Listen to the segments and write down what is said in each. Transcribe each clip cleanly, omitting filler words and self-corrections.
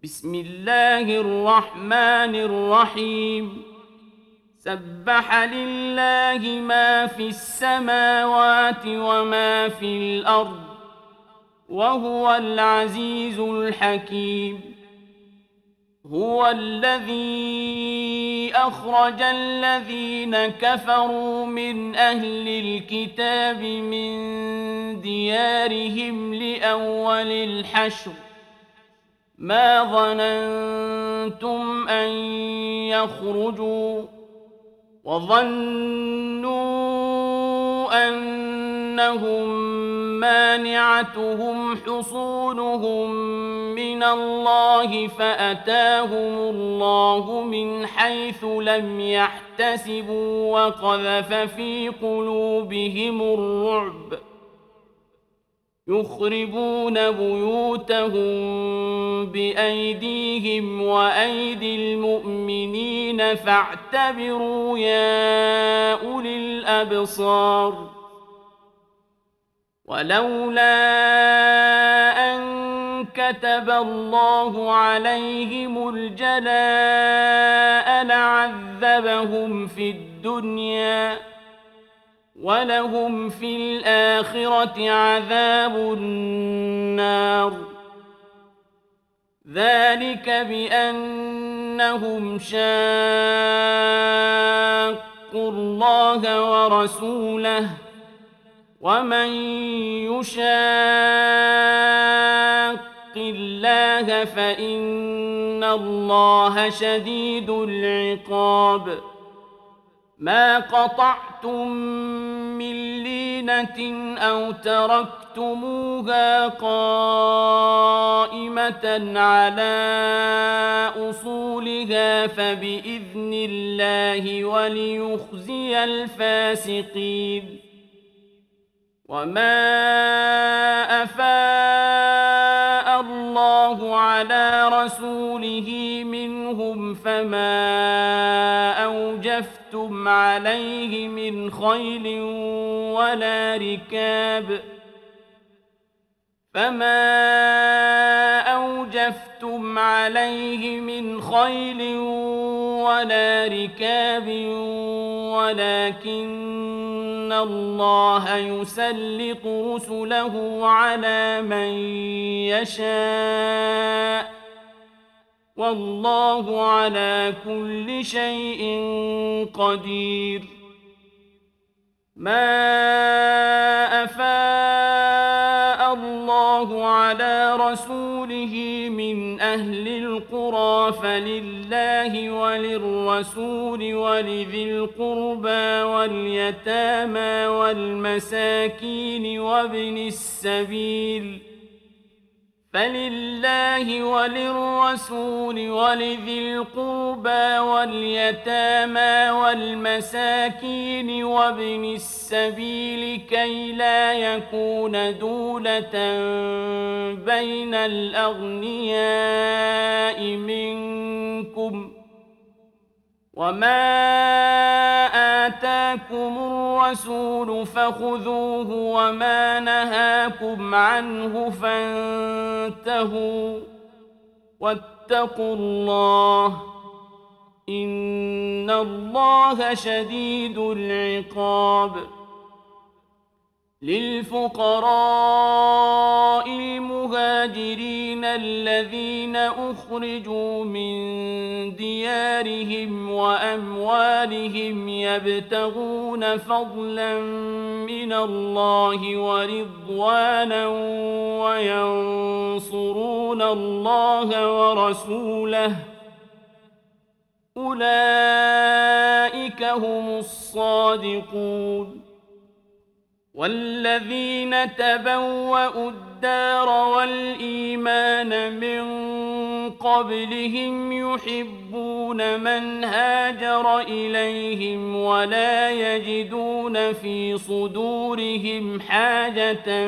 بسم الله الرحمن الرحيم. سبح لله ما في السماوات وما في الأرض وهو العزيز الحكيم. هو الذي أخرج الذين كفروا من أهل الكتاب من ديارهم لأول الحشر ما ظننتم أن يخرجوا وظنوا أنهم مانعتهم حصونهم من الله فأتاهم الله من حيث لم يحتسبوا وقذف في قلوبهم الرعب يخربون بيوتهم بأيديهم وأيدي المؤمنين فاعتبروا يا أولي الأبصار. ولولا أن كتب الله عليهم الجلاء لعذبهم في الدنيا ولهم في الآخرة عذاب النار. ذلك بأنهم شاقوا الله ورسوله ومن يشاق الله فإن الله شديد العقاب. ما قطعتم من لينة أو تركتموها قائمة على أصولها فبإذن الله وليخزي الفاسقين. وما أفاء الله على رسوله منهم فما أوجفتم عليه من خيل ولا ركاب ولكن الله يسلط رسله على من يشاء والله على كل شيء قدير. ما أفاء الله على رسوله من أهل القرى فلله وللرسول ولذي القربى واليتامى والمساكين وابن السبيل فلله وللرسول ولذي القربى واليتامى والمساكين وابن السبيل كي لا يكون دولة بين الأغنياء منكم وما آتاكم الرسول فخذوه وما نهاكم عنه فانتهوا واتقوا الله إن الله شديد العقاب. للفقراء المهاجرين الذين أخرجوا من ديارهم وأموالهم يبتغون فضلا من الله ورضوانا وينصرون الله ورسوله أولئك هم الصادقون. والذين تبوأوا الدار والإيمان من قبلهم يحبون من هاجر إليهم ولا يجدون في صدورهم حاجة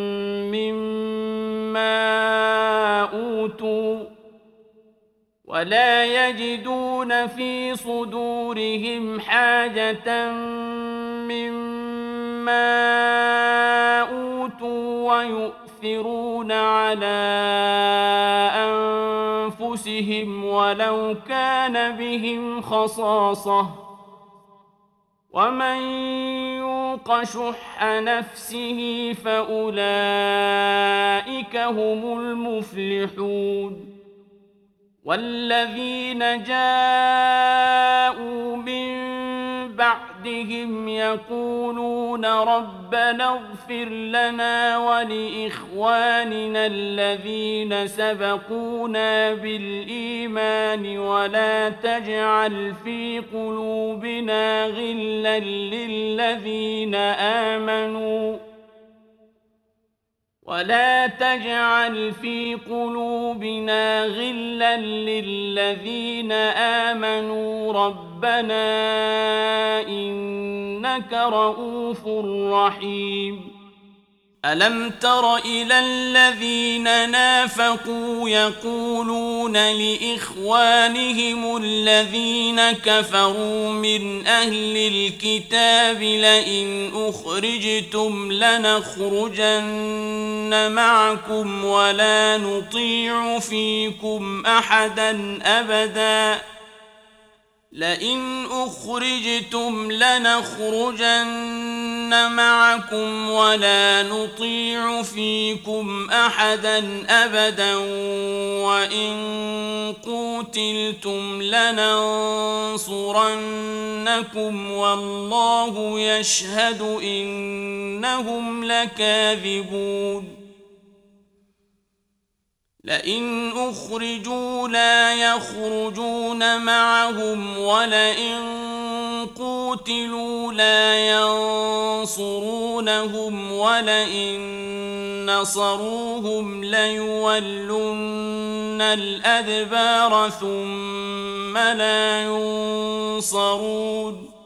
مما أوتوا ويؤثرون على أنفسهم ولو كان بهم خصاصة ومن يوق شح نفسه فأولئك هم المفلحون والذين جاءوا من بعدهم يقولون ربنا اغفر لنا ولإخواننا الذين سبقونا بالإيمان ولا تجعل في قلوبنا غلا للذين آمنوا ربنا إنك رؤوف رحيم ألم تر إلى الذين نافقوا يقولون لإخوانهم الذين كفروا من أهل الكتاب لئن أخرجتم لنخرجن معكم ولا نطيع فيكم أحدا أبدا وإن قوتلتم لننصرنكم والله يشهد إنهم لكاذبون لئن أخرجوا لا يخرجون معهم ولئن قوتلوا لا ينصرونهم ولئن نصروهم ليولن الأدبار ثم لا ينصرون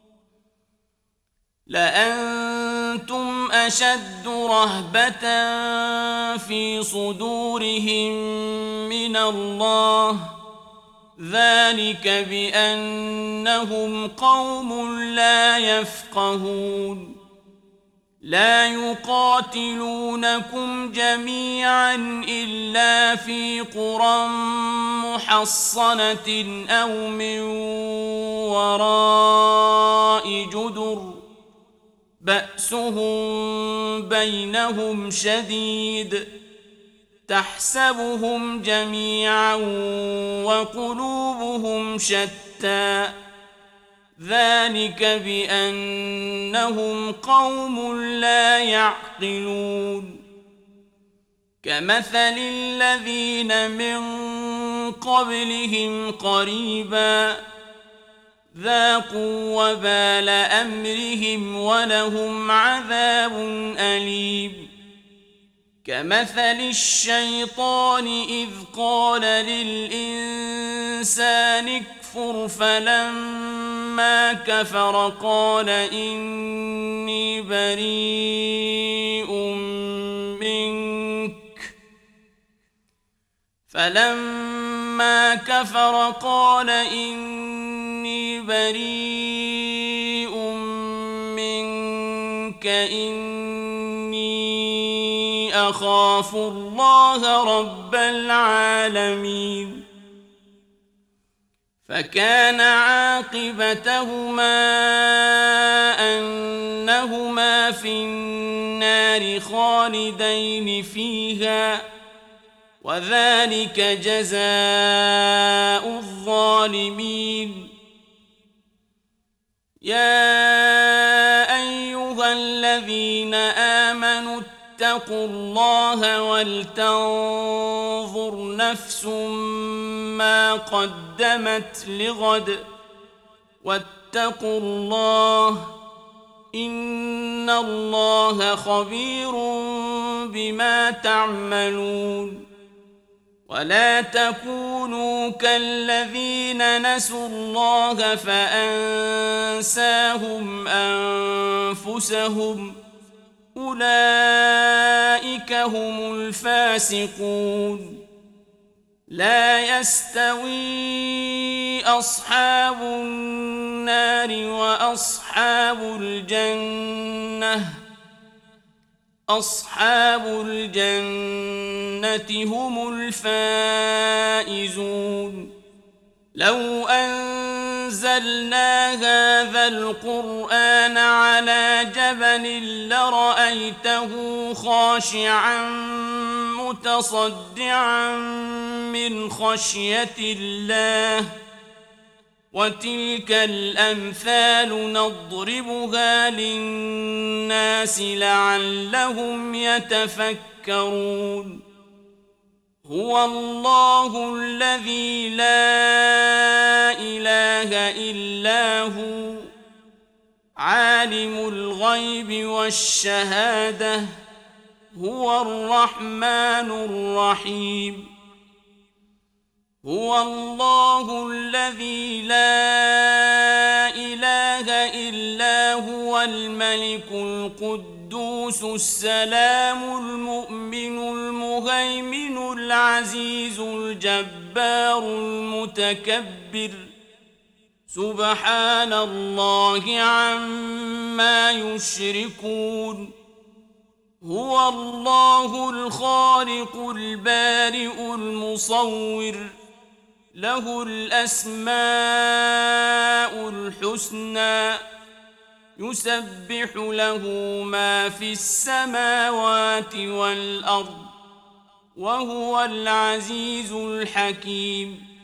لأنتم أشد رهبة في صدورهم من الله ذلك بأنهم قوم لا يفقهون لا يقاتلونكم جميعا إلا في قرى محصنة أو من وراء جدر بأسهم بينهم شديد تحسبهم جميعا وقلوبهم شتى ذلك بأنهم قوم لا يعقلون كمثل الذين من قبلهم قريبا ذاقوا وبال أمرهم ولهم عذاب أليم كمثل الشيطان إذ قال للإنسان اكفر فلما كفر قال إني بريء منك إني أخاف الله رب العالمين فكان عاقبتهما أنهما في النار خالدين فيها وذلك جزاء الظالمين يا أيها الذين آمنوا اتقوا الله ولتنظر نفس ما قدمت لغد واتقوا الله إن الله خبير بما تعملون ولا تكونوا كالذين نسوا الله فأنساهم أنفسهم أولئك هم الفاسقون لا يستوي أصحاب النار وأصحاب الجنة أصحاب الجنة هم الفائزون لو أنزلنا هذا القرآن على جبل لرأيته خاشعا متصدعا من خشية الله وتلك الأمثال نضربها للناس لعلهم يتفكرون هو الله الذي لا إله إلا هو عالم الغيب والشهادة هو الرحمن الرحيم هو الله الذي لا إله إلا هو الملك القدوس السلام المؤمن المهيمن العزيز الجبار المتكبر سبحان الله عما يشركون هو الله الخالق البارئ المصور له الأسماء الحسنى يسبح له ما في السماوات والأرض وهو العزيز الحكيم